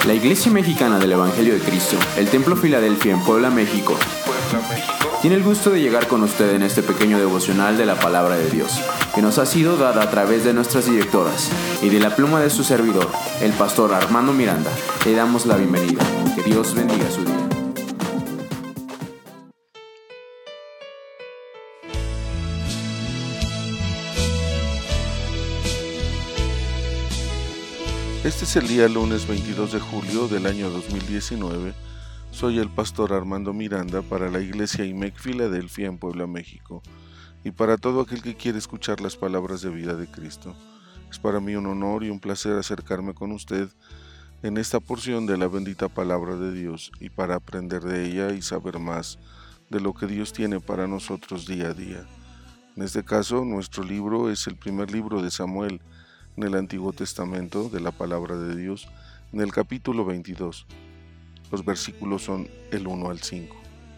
La Iglesia Mexicana del Evangelio de Cristo, el Templo Filadelfia en Puebla, México, tiene el gusto de llegar con usted en este pequeño devocional de la Palabra de Dios, que nos ha sido dada a través de nuestras directoras y de la pluma de su servidor, el pastor Armando Miranda. Le damos la bienvenida. Que Dios bendiga su día. Este es el día lunes 22 de julio del año 2019. Soy el pastor Armando Miranda para la Iglesia IMEC Filadelfia en Puebla, México, y para todo aquel que quiere escuchar las palabras de vida de Cristo. Es para mí un honor y un placer acercarme con usted en esta porción de la bendita palabra de Dios y para aprender de ella y saber más de lo que Dios tiene para nosotros día a día. En este caso, nuestro libro es el primer libro de Samuel en el Antiguo Testamento de la palabra de Dios, en el capítulo 22. Los versículos son el 1 al 5.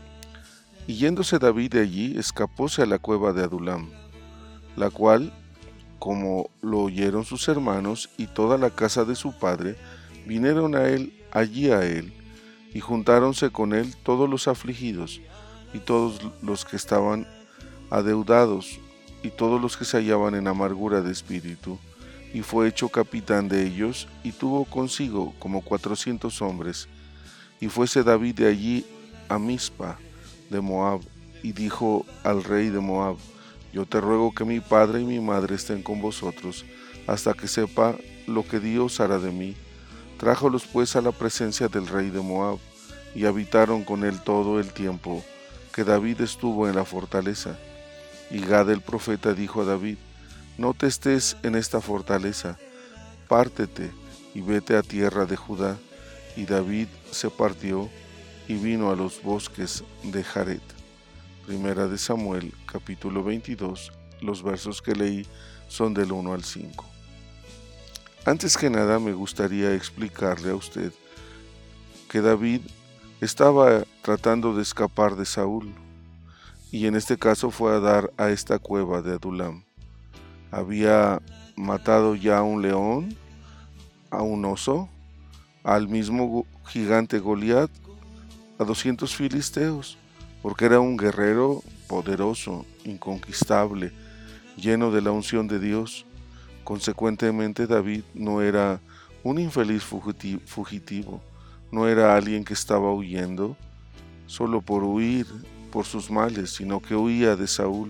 Y yéndose David de allí, escapóse a la cueva de Adulam, la cual, como lo oyeron sus hermanos y toda la casa de su padre, vinieron allí a él, y juntáronse con él todos los afligidos, y todos los que estaban adeudados, y todos los que se hallaban en amargura de espíritu, y fue hecho capitán de ellos, y tuvo consigo como 400 hombres. Y fuese David de allí a Mizpa de Moab, y dijo al rey de Moab: yo te ruego que mi padre y mi madre estén con vosotros, hasta que sepa lo que Dios hará de mí. Trájolos pues a la presencia del rey de Moab, y habitaron con él todo el tiempo que David estuvo en la fortaleza. Y Gad el profeta dijo a David: no te estés en esta fortaleza, pártete y vete a tierra de Judá. Y David se partió y vino a los bosques de Jaret. Primera de Samuel, capítulo 22, los versos que leí son del 1 al 5. Antes que nada me gustaría explicarle a usted que David estaba tratando de escapar de Saúl, y en este caso fue a dar a esta cueva de Adulam. Había matado ya a un león, a un oso, al mismo gigante Goliat, a 200 filisteos, porque era un guerrero poderoso, inconquistable, lleno de la unción de Dios. Consecuentemente, David no era un infeliz fugitivo, no era alguien que estaba huyendo solo por huir por sus males, sino que huía de Saúl,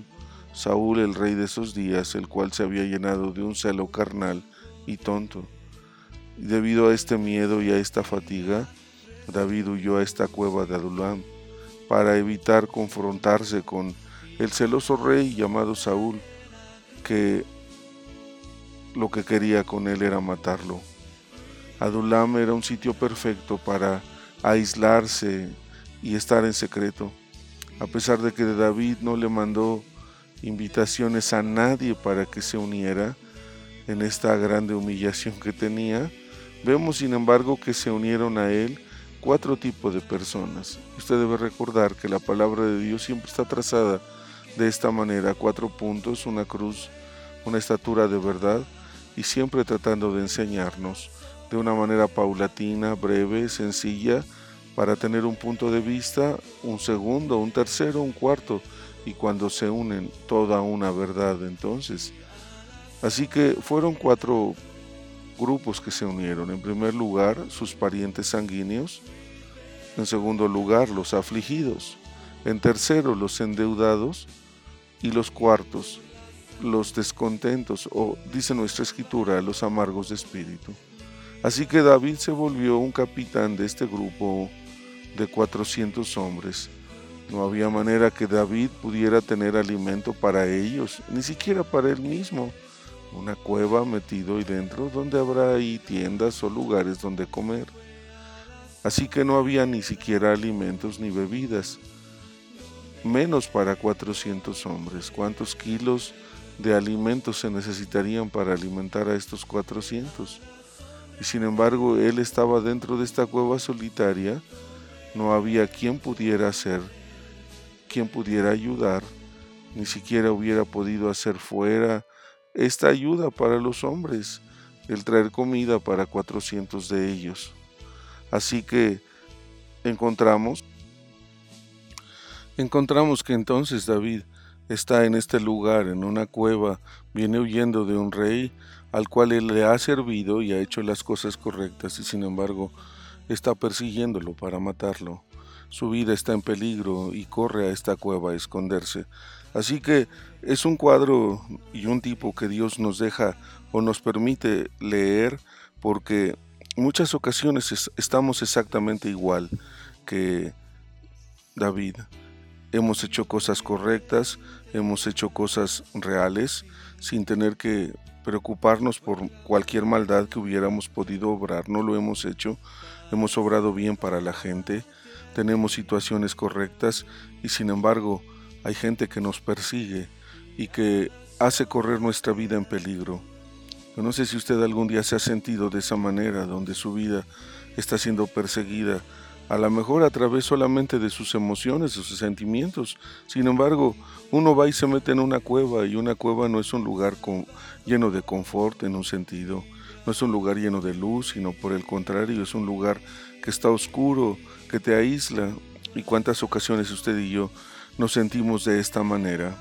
el rey de esos días, el cual se había llenado de un celo carnal y tonto. Y debido a este miedo y a esta fatiga, David huyó a esta cueva de Adulam para evitar confrontarse con el celoso rey llamado Saúl, que lo que quería con él era matarlo. Adulam era un sitio perfecto para aislarse y estar en secreto. A pesar de que David no le mandó invitaciones a nadie para que se uniera en esta grande humillación que tenía, vemos sin embargo que se unieron a él 4 tipos de personas. Usted debe recordar que la palabra de Dios siempre está trazada de esta manera: 4 puntos, una cruz, una estatura de verdad, y siempre tratando de enseñarnos de una manera paulatina, breve, sencilla, para tener un punto de vista, un segundo, un tercero, un cuarto, y cuando se unen, toda una verdad. Entonces, así que fueron 4 grupos que se unieron. En primer lugar, sus parientes sanguíneos. En segundo lugar, los afligidos. En tercero, los endeudados. Y los cuartos, los descontentos, o dice nuestra escritura, los amargos de espíritu. Así que David se volvió un capitán de este grupo de 400 hombres. No había manera que David pudiera tener alimento para ellos, ni siquiera para él mismo. Una cueva metido y dentro, donde habrá ahí tiendas o lugares donde comer. Así que no había ni siquiera alimentos ni bebidas, menos para 400 hombres. ¿Cuántos kilos de alimentos se necesitarían para alimentar a estos 400? Y sin embargo, él estaba dentro de esta cueva solitaria. No había quien pudiera ayudar, ni siquiera hubiera podido hacer fuera esta ayuda para los hombres, el traer comida para 400 de ellos. Así que encontramos que entonces David está en este lugar, en una cueva, viene huyendo de un rey al cual él le ha servido y ha hecho las cosas correctas, y sin embargo está persiguiéndolo para matarlo. Su vida está en peligro y corre a esta cueva a esconderse. Así que es un cuadro y un tipo que Dios nos deja o nos permite leer, porque muchas ocasiones estamos exactamente igual que David. Hemos hecho cosas correctas, hemos hecho cosas reales, sin tener que preocuparnos por cualquier maldad que hubiéramos podido obrar. No lo hemos hecho, hemos obrado bien para la gente, tenemos situaciones correctas y sin embargo hay gente que nos persigue y que hace correr nuestra vida en peligro. Yo no sé si usted algún día se ha sentido de esa manera, donde su vida está siendo perseguida, a lo mejor a través solamente de sus emociones, de sus sentimientos. Sin embargo, uno va y se mete en una cueva, y una cueva no es un lugar lleno de confort en un sentido, no es un lugar lleno de luz, sino por el contrario, es un lugar que está oscuro, que te aísla. ¿Y cuántas ocasiones usted y yo nos sentimos de esta manera?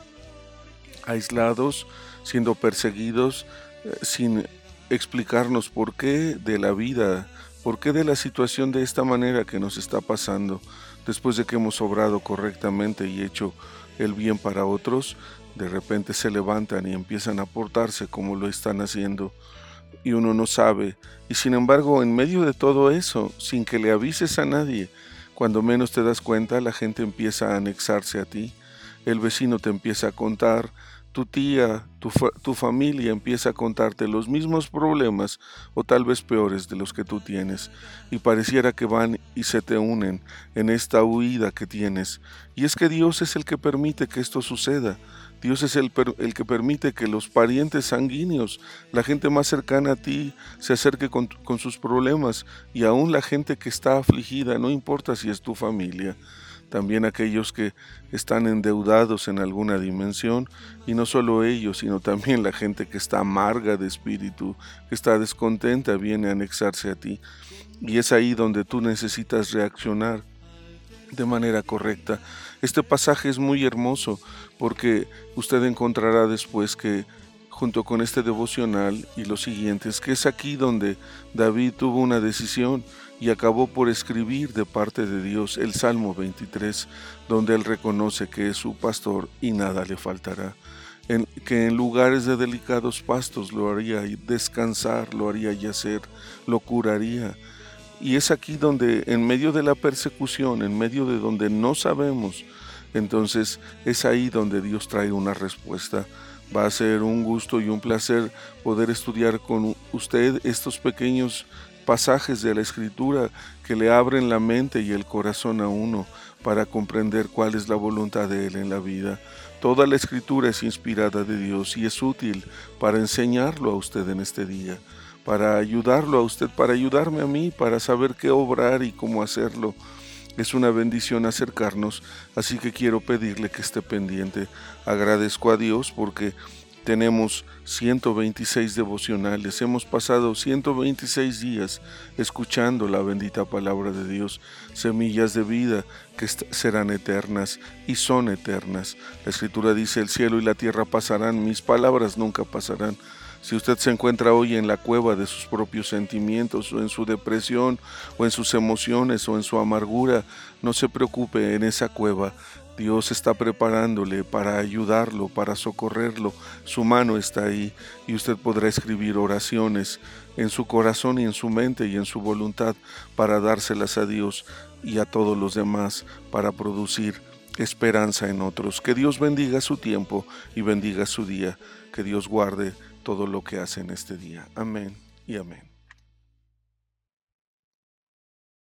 Aislados, siendo perseguidos, sin explicarnos por qué de la vida, por qué de la situación de esta manera que nos está pasando, después de que hemos obrado correctamente y hecho el bien para otros. De repente se levantan y empiezan a portarse como lo están haciendo, y uno no sabe, y sin embargo en medio de todo eso, sin que le avises a nadie, cuando menos te das cuenta, la gente empieza a anexarse a ti, el vecino te empieza a contar, tu tía, tu familia empieza a contarte los mismos problemas o tal vez peores de los que tú tienes, y pareciera que van y se te unen en esta huida que tienes. Y es que Dios es el que permite que esto suceda. Dios es el que permite que los parientes sanguíneos, la gente más cercana a ti, se acerque con sus problemas, y aún la gente que está afligida, no importa si es tu familia. También aquellos que están endeudados en alguna dimensión, y no solo ellos, sino también la gente que está amarga de espíritu, que está descontenta, viene a anexarse a ti. Y es ahí donde tú necesitas reaccionar de manera correcta. Este pasaje es muy hermoso, porque usted encontrará después que, junto con este devocional y los siguientes, que es aquí donde David tuvo una decisión y acabó por escribir de parte de Dios el Salmo 23, donde él reconoce que es su pastor y nada le faltará, que en lugares de delicados pastos lo haría descansar, lo haría yacer, lo curaría. Y es aquí donde, en medio de la persecución, en medio de donde no sabemos, entonces es ahí donde Dios trae una respuesta. Va a ser un gusto y un placer poder estudiar con usted estos pequeños pasajes de la Escritura que le abren la mente y el corazón a uno para comprender cuál es la voluntad de Él en la vida. Toda la Escritura es inspirada de Dios y es útil para enseñarlo a usted en este día, para ayudarlo a usted, para ayudarme a mí, para saber qué obrar y cómo hacerlo. Es una bendición acercarnos, así que quiero pedirle que esté pendiente. Agradezco a Dios porque tenemos 126 devocionales, hemos pasado 126 días escuchando la bendita palabra de Dios, semillas de vida que serán eternas y son eternas. La Escritura dice: el cielo y la tierra pasarán, mis palabras nunca pasarán. Si usted se encuentra hoy en la cueva de sus propios sentimientos, o en su depresión, o en sus emociones, o en su amargura, no se preocupe. En esa cueva Dios está preparándole para ayudarlo, para socorrerlo. Su mano está ahí, y usted podrá escribir oraciones en su corazón y en su mente y en su voluntad para dárselas a Dios y a todos los demás, para producir esperanza en otros. Que Dios bendiga su tiempo y bendiga su día. Que Dios guarde todo lo que hace en este día. Amén y amén.